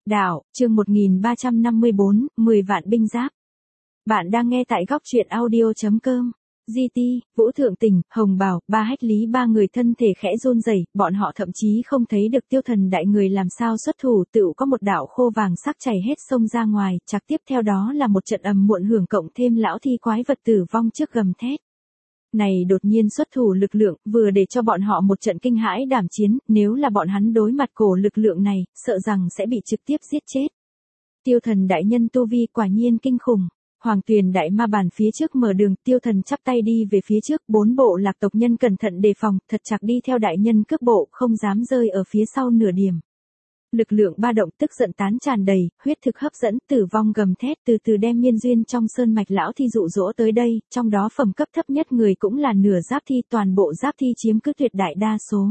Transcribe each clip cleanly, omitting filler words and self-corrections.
Đạo, chương 1354, 10 vạn binh giáp. Bạn đang nghe tại góc truyện audio.com. GT, Vũ Thượng Tình, Hồng Bảo, Ba Hách Lý ba người thân thể khẽ run rẩy, bọn họ thậm chí không thấy được Tiêu Thần đại người làm sao xuất thủ, tựu có một đạo khô vàng sắc chảy hết sông ra ngoài, chạc tiếp theo đó là một trận ầm muộn hưởng cộng thêm lão thi quái vật tử vong trước gầm thét. Này đột nhiên xuất thủ lực lượng, vừa để cho bọn họ một trận kinh hãi đảm chiến, nếu là bọn hắn đối mặt cổ lực lượng này, sợ rằng sẽ bị trực tiếp giết chết. Tiêu Thần đại nhân tu vi quả nhiên kinh khủng. Hoàng Tuyền đại ma bàn phía trước mở đường, Tiêu Thần chắp tay đi về phía trước, bốn bộ lạc tộc nhân cẩn thận đề phòng, thật chặt đi theo đại nhân cước bộ, không dám rơi ở phía sau nửa điểm. Lực lượng ba động tức giận tán tràn đầy, huyết thực hấp dẫn, tử vong gầm thét từ từ đem miên duyên trong sơn mạch lão thi dụ dỗ tới đây, trong đó phẩm cấp thấp nhất người cũng là nửa giáp thi, toàn bộ giáp thi chiếm cứ tuyệt đại đa số.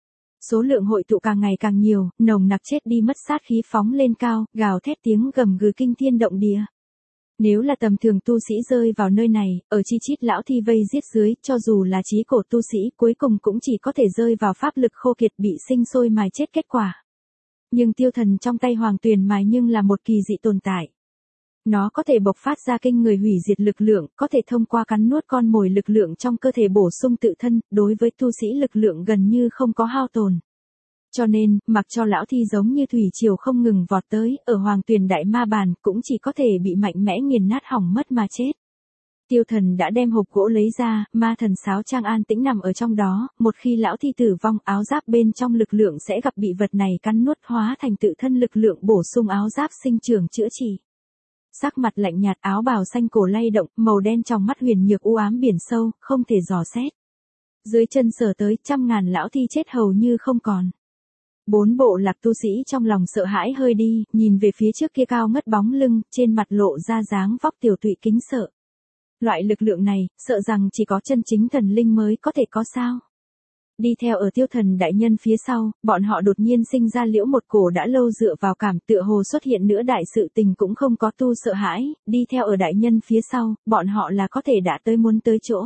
Số lượng hội tụ càng ngày càng nhiều, nồng nặc chết đi mất sát khí phóng lên cao, gào thét tiếng gầm gừ kinh thiên động địa. Nếu là tầm thường tu sĩ rơi vào nơi này, ở chi chít lão thi vây giết dưới, cho dù là chí cổ tu sĩ cuối cùng cũng chỉ có thể rơi vào pháp lực khô kiệt bị sinh sôi mài chết kết quả. Nhưng Tiêu Thần trong tay Hoàng Tuyền mài nhưng là một kỳ dị tồn tại. Nó có thể bộc phát ra kinh người hủy diệt lực lượng, có thể thông qua cắn nuốt con mồi lực lượng trong cơ thể bổ sung tự thân, đối với tu sĩ lực lượng gần như không có hao tồn. Cho nên, mặc cho lão thi giống như thủy triều không ngừng vọt tới, ở Hoàng Tuyền đại ma bàn cũng chỉ có thể bị mạnh mẽ nghiền nát hỏng mất mà chết. Tiêu Thần đã đem hộp gỗ lấy ra, ma thần sáo trang an tĩnh nằm ở trong đó, một khi lão thi tử vong áo giáp bên trong lực lượng sẽ gặp bị vật này cắn nuốt hóa thành tự thân lực lượng bổ sung áo giáp sinh trưởng chữa trị. Sắc mặt lạnh nhạt áo bào xanh cổ lay động, màu đen trong mắt huyền nhược u ám biển sâu, không thể dò xét. Dưới chân sờ tới trăm ngàn lão thi chết hầu như không còn. Bốn bộ lạc tu sĩ trong lòng sợ hãi hơi đi, nhìn về phía trước kia cao ngất bóng lưng, trên mặt lộ ra dáng vóc tiểu tụy kính sợ. Loại lực lượng này, sợ rằng chỉ có chân chính thần linh mới có thể có sao. Đi theo ở Tiêu Thần đại nhân phía sau, bọn họ đột nhiên sinh ra liễu một cổ đã lâu dựa vào cảm tựa hồ xuất hiện nữa đại sự tình cũng không có tu sợ hãi, đi theo ở đại nhân phía sau, bọn họ là có thể đã tới muốn tới chỗ.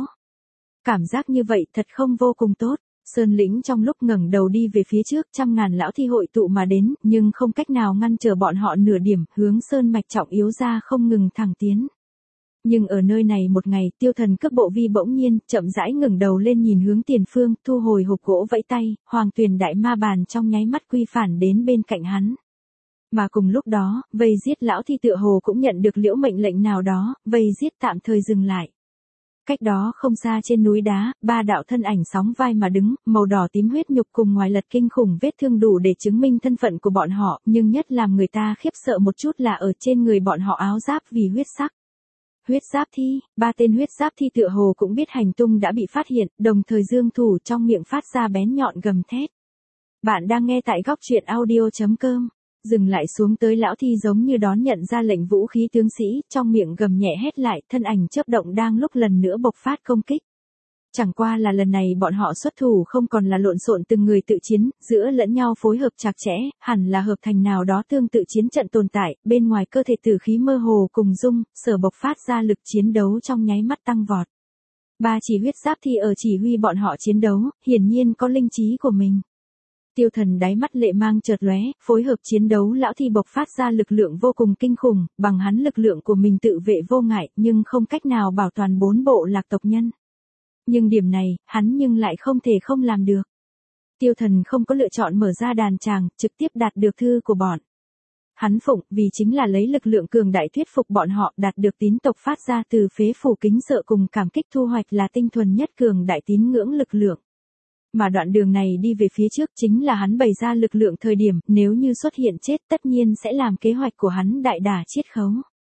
Cảm giác như vậy thật không vô cùng tốt. Sơn lĩnh trong lúc ngẩng đầu đi về phía trước, trăm ngàn lão thi hội tụ mà đến, nhưng không cách nào ngăn trở bọn họ nửa điểm, hướng sơn mạch trọng yếu ra không ngừng thẳng tiến. Nhưng ở nơi này một ngày, Tiêu Thần cấp bộ vi bỗng nhiên, chậm rãi ngẩng đầu lên nhìn hướng tiền phương, thu hồi hộp gỗ vẫy tay, Hoàng Tuyền đại ma bàn trong nháy mắt quy phản đến bên cạnh hắn. Mà cùng lúc đó, vây giết lão thi tựa hồ cũng nhận được liễu mệnh lệnh nào đó, vây giết tạm thời dừng lại. Cách đó không xa trên núi đá, ba đạo thân ảnh sóng vai mà đứng, màu đỏ tím huyết nhục cùng ngoài lật kinh khủng vết thương đủ để chứng minh thân phận của bọn họ, nhưng nhất làm người ta khiếp sợ một chút là ở trên người bọn họ áo giáp vì huyết sắc. Huyết giáp thi, ba tên huyết giáp thi tựa hồ cũng biết hành tung đã bị phát hiện, đồng thời dương thủ trong miệng phát ra bén nhọn gầm thét. Bạn đang nghe tại góc truyện audio.com. Dừng lại xuống tới lão thi giống như đón nhận ra lệnh vũ khí tướng sĩ, trong miệng gầm nhẹ hét lại, thân ảnh chớp động đang lúc lần nữa bộc phát công kích. Chẳng qua là lần này bọn họ xuất thủ không còn là lộn xộn từng người tự chiến, giữa lẫn nhau phối hợp chặt chẽ, hẳn là hợp thành nào đó tương tự chiến trận tồn tại, bên ngoài cơ thể tử khí mơ hồ cùng dung, sở bộc phát ra lực chiến đấu trong nháy mắt tăng vọt. Ba chỉ huyết giáp thi ở chỉ huy bọn họ chiến đấu, hiển nhiên có linh trí của mình. Tiêu Thần đáy mắt lệ mang chợt lóe, phối hợp chiến đấu lão thi bộc phát ra lực lượng vô cùng kinh khủng, bằng hắn lực lượng của mình tự vệ vô ngại, nhưng không cách nào bảo toàn bốn bộ lạc tộc nhân. Nhưng điểm này, hắn nhưng lại không thể không làm được. Tiêu Thần không có lựa chọn mở ra đàn tràng, trực tiếp đạt được thư của bọn. Hắn phụng, vì chính là lấy lực lượng cường đại thuyết phục bọn họ đạt được tín tộc phát ra từ phế phủ kính sợ cùng cảm kích thu hoạch là tinh thuần nhất cường đại tín ngưỡng lực lượng. Mà đoạn đường này đi về phía trước chính là hắn bày ra lực lượng thời điểm, nếu như xuất hiện chết tất nhiên sẽ làm kế hoạch của hắn đại đả chiết khấu.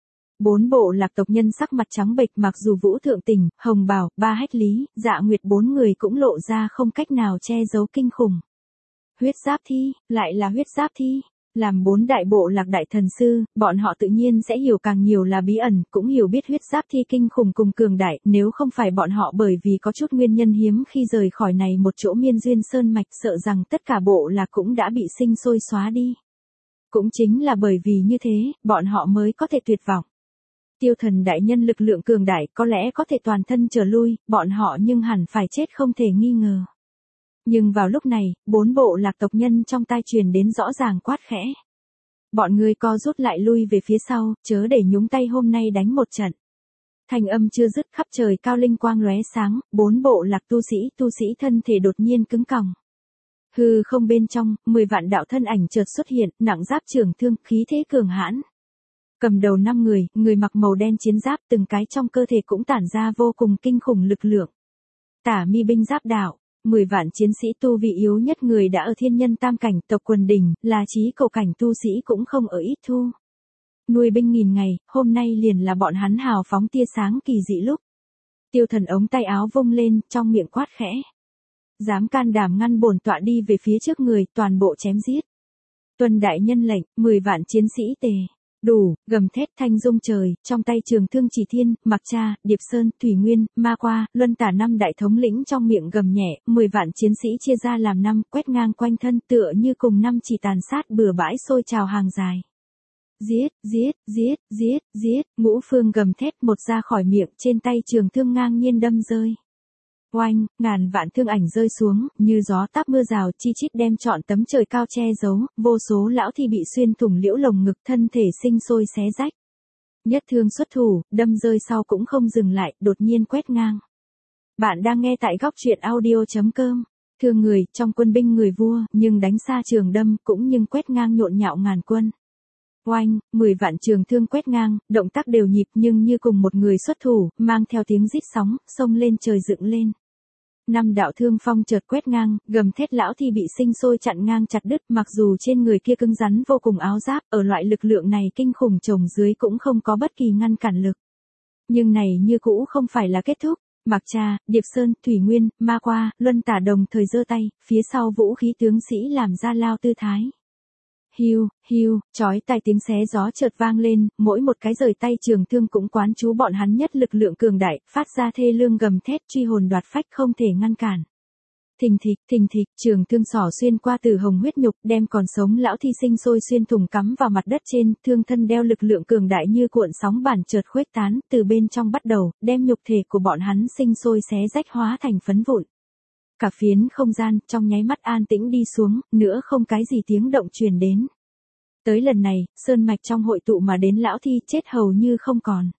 Bốn bộ lạc tộc nhân sắc mặt trắng bệch, mặc dù Vũ Thượng Tình, Hồng Bảo, Ba Hách Lý, Dạ Nguyệt bốn người cũng lộ ra không cách nào che giấu kinh khủng. Huyết giáp thi, lại là huyết giáp thi. Làm bốn đại bộ lạc đại thần sư, bọn họ tự nhiên sẽ hiểu càng nhiều là bí ẩn, cũng hiểu biết huyết giáp thi kinh khủng cùng cường đại, nếu không phải bọn họ bởi vì có chút nguyên nhân hiếm khi rời khỏi này một chỗ miên duyên sơn mạch, sợ rằng tất cả bộ lạc cũng đã bị sinh sôi xóa đi. Cũng chính là bởi vì như thế, bọn họ mới có thể tuyệt vọng. Tiêu Thần đại nhân lực lượng cường đại có lẽ có thể toàn thân trở lui, bọn họ nhưng hẳn phải chết không thể nghi ngờ. Nhưng vào lúc này, bốn bộ lạc tộc nhân trong tai truyền đến rõ ràng quát khẽ. Bọn ngươi co rút lại lui về phía sau, chớ để nhúng tay hôm nay đánh một trận. Thanh âm chưa dứt khắp trời cao linh quang lóe sáng, 4 bộ lạc tu sĩ thân thể đột nhiên cứng còng. Hư không bên trong, 10 vạn đạo thân ảnh chợt xuất hiện, nặng giáp trường thương, khí thế cường hãn. Cầm đầu 5 người, người mặc màu đen chiến giáp, từng cái trong cơ thể cũng tản ra vô cùng kinh khủng lực lượng. Tả mi binh giáp đạo, 10 vạn chiến sĩ tu vị yếu nhất người đã ở thiên nhân tam cảnh, tộc quần đỉnh, là chí cầu cảnh tu sĩ cũng không ở ít thu. Nuôi binh nghìn ngày, hôm nay liền là bọn hắn hào phóng tia sáng kỳ dị lúc. Tiêu Thần ống tay áo vung lên, trong miệng quát khẽ. Dám can đảm ngăn bổn tọa đi về phía trước người, toàn bộ chém giết. Tuân đại nhân lệnh, 10 vạn chiến sĩ tề. Đủ, gầm thét thanh dung trời, trong tay trường thương chỉ thiên, Mặc Cha, Điệp Sơn, Thủy Nguyên, Ma Qua, Luân Tả 5 đại thống lĩnh trong miệng gầm nhẹ, 10 vạn chiến sĩ chia ra làm 5, quét ngang quanh thân tựa như cùng 5 chỉ tàn sát bừa bãi xôi trào hàng dài. Giết, giết, giết, giết, giết, Ngũ Phương gầm thét một ra khỏi miệng, trên tay trường thương ngang nhiên đâm rơi. Oanh, ngàn vạn thương ảnh rơi xuống, như gió táp mưa rào chi chít đem trọn tấm trời cao che giấu, vô số lão thi bị xuyên thủng liễu lồng ngực, thân thể sinh sôi xé rách. Nhất thương xuất thủ, đâm rơi sau cũng không dừng lại, đột nhiên quét ngang. Bạn đang nghe tại góc truyện audio.com. Thương người, trong quân binh người vua, nhưng đánh xa trường đâm, cũng nhưng quét ngang nhộn nhạo ngàn quân. Oanh, 10 vạn trường thương quét ngang, động tác đều nhịp nhưng như cùng một người xuất thủ, mang theo tiếng rít sóng, xông lên trời dựng lên. 5 đạo thương phong chợt quét ngang, gầm thét lão thi bị sinh sôi chặn ngang chặt đứt, mặc dù trên người kia cứng rắn vô cùng áo giáp, ở loại lực lượng này kinh khủng chồng dưới cũng không có bất kỳ ngăn cản lực. Nhưng này như cũ không phải là kết thúc, Mặc Cha, Điệp Sơn, Thủy Nguyên, Ma Qua, Luân Tả đồng thời giơ tay, phía sau vũ khí tướng sĩ làm ra lao tư thái. Hiu, hiu, chói tai tiếng xé gió chợt vang lên, mỗi một cái rời tay trường thương cũng quán chú bọn hắn nhất lực lượng cường đại, phát ra thê lương gầm thét truy hồn đoạt phách không thể ngăn cản. Thình thịch, trường thương xỏ xuyên qua từ hồng huyết nhục, đem còn sống lão thi sinh sôi xuyên thủng cắm vào mặt đất trên, thương thân đeo lực lượng cường đại như cuộn sóng bản chợt khuếch tán, từ bên trong bắt đầu, đem nhục thể của bọn hắn sinh sôi xé rách hóa thành phấn vụn. Cả phiến không gian, trong nháy mắt an tĩnh đi xuống, nữa không cái gì tiếng động truyền đến. Tới lần này, sơn mạch trong hội tụ mà đến lão thi chết hầu như không còn.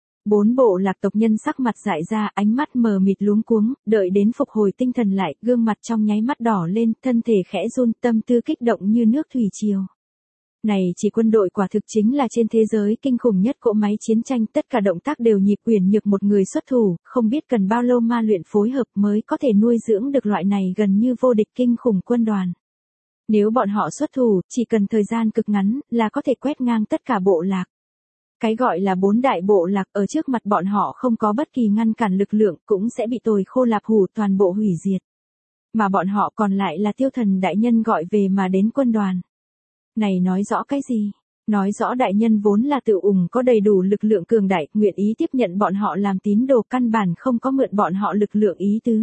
4 bộ lạc tộc nhân sắc mặt dại ra, ánh mắt mờ mịt luống cuống, đợi đến phục hồi tinh thần lại, gương mặt trong nháy mắt đỏ lên, thân thể khẽ run, tâm tư kích động như nước thủy triều. Này chỉ quân đội quả thực chính là trên thế giới kinh khủng nhất cỗ máy chiến tranh, tất cả động tác đều nhịp uyển nhược một người xuất thủ, không biết cần bao lâu ma luyện phối hợp mới có thể nuôi dưỡng được loại này gần như vô địch kinh khủng quân đoàn. Nếu bọn họ xuất thủ, chỉ cần thời gian cực ngắn, là có thể quét ngang tất cả bộ lạc. Cái gọi là 4 đại bộ lạc ở trước mặt bọn họ không có bất kỳ ngăn cản lực lượng, cũng sẽ bị tồi khô lạp hủ toàn bộ hủy diệt. Mà bọn họ còn lại là Tiêu Thần đại nhân gọi về mà đến quân đoàn. Này nói rõ cái gì? Nói rõ đại nhân vốn là tự ủng có đầy đủ lực lượng cường đại, nguyện ý tiếp nhận bọn họ làm tín đồ, căn bản không có mượn bọn họ lực lượng ý tứ.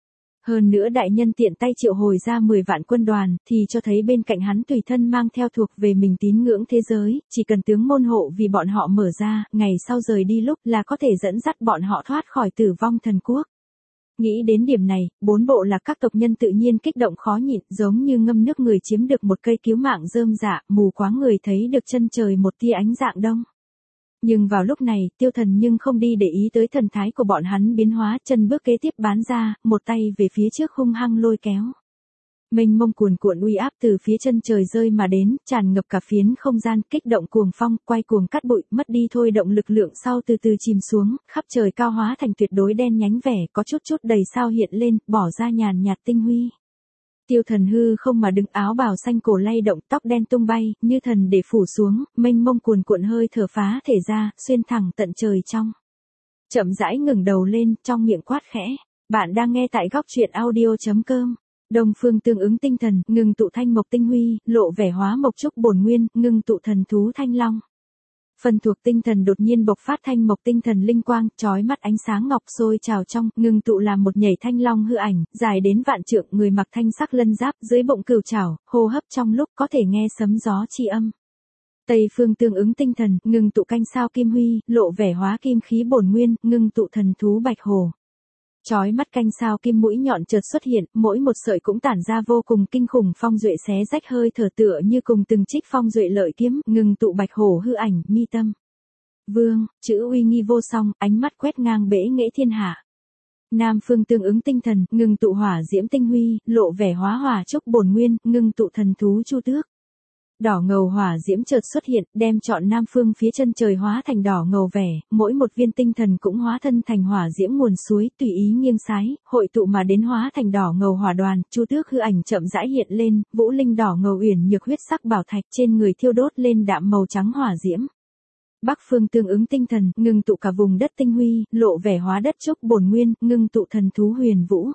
Hơn nữa đại nhân tiện tay triệu hồi ra 10 vạn quân đoàn, thì cho thấy bên cạnh hắn tùy thân mang theo thuộc về mình tín ngưỡng thế giới, chỉ cần tướng môn hộ vì bọn họ mở ra, ngày sau rời đi lúc là có thể dẫn dắt bọn họ thoát khỏi tử vong thần quốc. Nghĩ đến điểm này, 4 bộ lạc các tộc nhân tự nhiên kích động khó nhịn, giống như ngâm nước người chiếm được một cây cứu mạng rơm rạ, mù quáng người thấy được chân trời một tia ánh dạng đông. Nhưng vào lúc này, Tiêu Thần nhưng không đi để ý tới thần thái của bọn hắn biến hóa, chân bước kế tiếp bán ra, một tay về phía trước hung hăng lôi kéo. Mênh mông cuồn cuộn uy áp từ phía chân trời rơi mà đến, tràn ngập cả phiến không gian, kích động cuồng phong, quay cuồng cắt bụi, mất đi thôi động lực lượng sau từ từ chìm xuống, khắp trời cao hóa thành tuyệt đối đen nhánh vẻ, có chút chút đầy sao hiện lên, bỏ ra nhàn nhạt tinh huy. Tiêu Thần hư không mà đứng, áo bào xanh cổ lay động, tóc đen tung bay, như thần để phủ xuống, mênh mông cuồn cuộn hơi thở phá thể ra, xuyên thẳng tận trời trong. Chậm rãi ngẩng đầu lên, trong miệng quát khẽ. Bạn đang nghe tại góc truyện audio.com. Đông phương tương ứng tinh thần, ngừng tụ thanh mộc tinh huy, lộ vẻ hóa mộc trúc bổn nguyên, ngừng tụ thần thú thanh long. Phần thuộc tinh thần đột nhiên bộc phát thanh mộc tinh thần linh quang, chói mắt ánh sáng ngọc sôi trào trong, ngừng tụ làm một nhảy thanh long hư ảnh, dài đến vạn trượng, người mặc thanh sắc lân giáp, dưới bụng cừu trảo, hô hấp trong lúc có thể nghe sấm gió chi âm. Tây phương tương ứng tinh thần, ngừng tụ canh sao kim huy, lộ vẻ hóa kim khí bổn nguyên, ngừng tụ thần thú bạch hổ. Chói mắt canh sao kim mũi nhọn chợt xuất hiện, mỗi một sợi cũng tản ra vô cùng kinh khủng phong duệ xé rách hơi thở tựa như cùng từng trích phong duệ lợi kiếm, ngừng tụ bạch hổ hư ảnh, mi tâm. Vương, chữ uy nghi vô song, ánh mắt quét ngang bể nghệ thiên hạ. Nam phương tương ứng tinh thần, ngừng tụ hỏa diễm tinh huy, lộ vẻ hóa hỏa trúc bổn nguyên, ngừng tụ thần thú chu tước. Đỏ ngầu hỏa diễm chợt xuất hiện, đem trọn nam phương phía chân trời hóa thành đỏ ngầu vẻ, mỗi một viên tinh thần cũng hóa thân thành hỏa diễm nguồn suối, tùy ý nghiêng sái, hội tụ mà đến hóa thành đỏ ngầu hỏa đoàn, chu tước hư ảnh chậm rãi hiện lên, vũ linh đỏ ngầu uyển nhược huyết sắc bảo thạch trên người thiêu đốt lên đạm màu trắng hỏa diễm. Bắc phương tương ứng tinh thần, ngừng tụ cả vùng đất tinh huy, lộ vẻ hóa đất trúc bổn nguyên, ngừng tụ thần thú huyền vũ.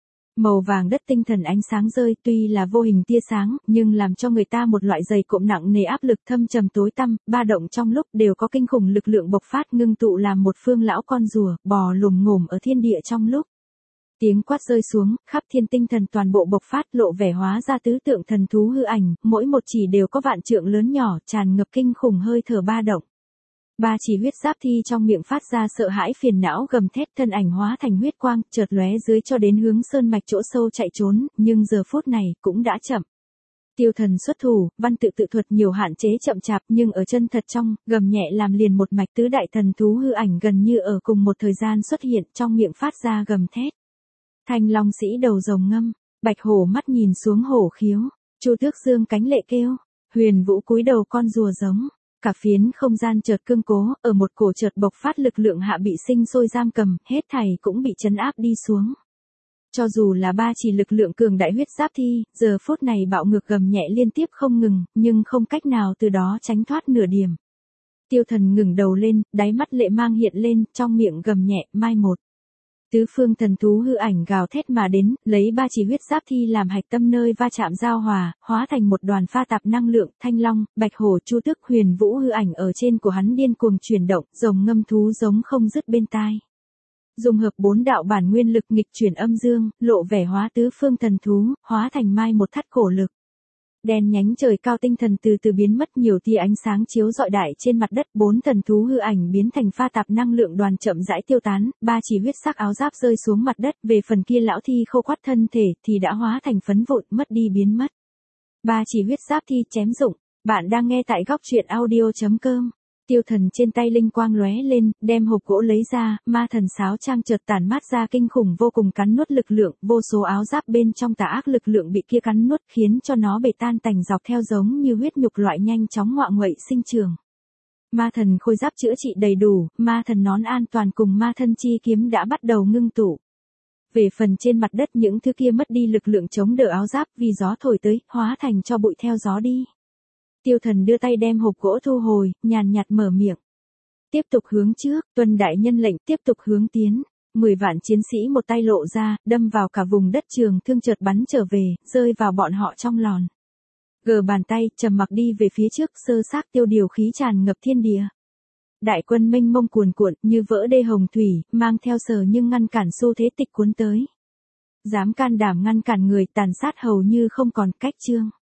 Màu vàng đất tinh thần ánh sáng rơi tuy là vô hình tia sáng, nhưng làm cho người ta một loại dày cộm nặng nề áp lực thâm trầm tối tăm, ba động trong lúc đều có kinh khủng lực lượng bộc phát ngưng tụ làm một phương lão con rùa, bò lùm ngổm ở thiên địa trong lúc. Tiếng quát rơi xuống, khắp thiên tinh thần toàn bộ bộc phát lộ vẻ hóa ra tứ tượng thần thú hư ảnh, mỗi một chỉ đều có vạn trượng lớn nhỏ, tràn ngập kinh khủng hơi thở ba động. Ba chỉ huyết giáp thi trong miệng phát ra sợ hãi phiền não gầm thét, thân ảnh hóa thành huyết quang, chợt lóe dưới cho đến hướng sơn mạch chỗ sâu chạy trốn, nhưng giờ phút này cũng đã chậm. Tiêu thần xuất thủ, văn tự tự thuật nhiều hạn chế chậm chạp nhưng ở chân thật trong, gầm nhẹ làm liền một mạch tứ đại thần thú hư ảnh gần như ở cùng một thời gian xuất hiện trong miệng phát ra gầm thét. Thanh long sĩ đầu rồng ngâm, bạch hổ mắt nhìn xuống hổ khiếu, chu tước dương cánh lệ kêu, huyền vũ cúi đầu con rùa giống. Cả phiến không gian chợt cương cố, ở một cổ chợt bộc phát lực lượng hạ bị sinh sôi giam cầm, hết thảy cũng bị trấn áp đi xuống. Cho dù là ba chỉ lực lượng cường đại huyết giáp thi, giờ phút này bạo ngược gầm nhẹ liên tiếp không ngừng, nhưng không cách nào từ đó tránh thoát nửa điểm. Tiêu thần ngừng đầu lên, đáy mắt lệ mang hiện lên, trong miệng gầm nhẹ, mai một. Tứ phương thần thú hư ảnh gào thét mà đến, lấy ba chỉ huyết giáp thi làm hạch tâm nơi va chạm giao hòa, hóa thành một đoàn pha tạp năng lượng, thanh long, bạch hổ, chu tước, huyền vũ hư ảnh ở trên của hắn điên cuồng chuyển động, rồng ngâm thú giống không dứt bên tai. Dùng hợp bốn đạo bản nguyên lực nghịch chuyển âm dương, lộ vẻ hóa tứ phương thần thú, hóa thành mai một thắt cổ lực. Đen nhánh trời cao tinh thần từ từ biến mất, nhiều tia ánh sáng chiếu rọi đại trên mặt đất, bốn thần thú hư ảnh biến thành pha tạp năng lượng đoàn chậm rãi tiêu tán, ba chỉ huyết sắc áo giáp rơi xuống mặt đất, về phần kia lão thi khô quắt thân thể thì đã hóa thành phấn vụn, mất đi biến mất. Ba chỉ huyết giáp thi chém dụng, bạn đang nghe tại góc truyện audio.com. Tiêu thần trên tay linh quang lóe lên, đem hộp gỗ lấy ra, ma thần sáo trang chợt tản mát ra kinh khủng vô cùng cắn nuốt lực lượng, vô số áo giáp bên trong tà ác lực lượng bị kia cắn nuốt khiến cho nó bể tan tành dọc theo giống như huyết nhục loại nhanh chóng ngọa nguậy sinh trường. Ma thần khôi giáp chữa trị đầy đủ, ma thần nón an toàn cùng ma thân chi kiếm đã bắt đầu ngưng tụ. Về phần trên mặt đất những thứ kia mất đi lực lượng chống đỡ áo giáp vì gió thổi tới, hóa thành cho bụi theo gió đi. Tiêu thần đưa tay đem hộp gỗ thu hồi, nhàn nhạt mở miệng. Tiếp tục hướng trước, tuân đại nhân lệnh tiếp tục hướng tiến. 10 vạn chiến sĩ một tay lộ ra, đâm vào cả vùng đất trường thương chợt bắn trở về, rơi vào bọn họ trong lòn. Gờ bàn tay, trầm mặc đi về phía trước, sơ xác tiêu điều khí tràn ngập thiên địa. Đại quân mênh mông cuồn cuộn như vỡ đê hồng thủy, mang theo sờ nhưng ngăn cản xu thế tịch cuốn tới. Dám can đảm ngăn cản người tàn sát hầu như không còn cách chương.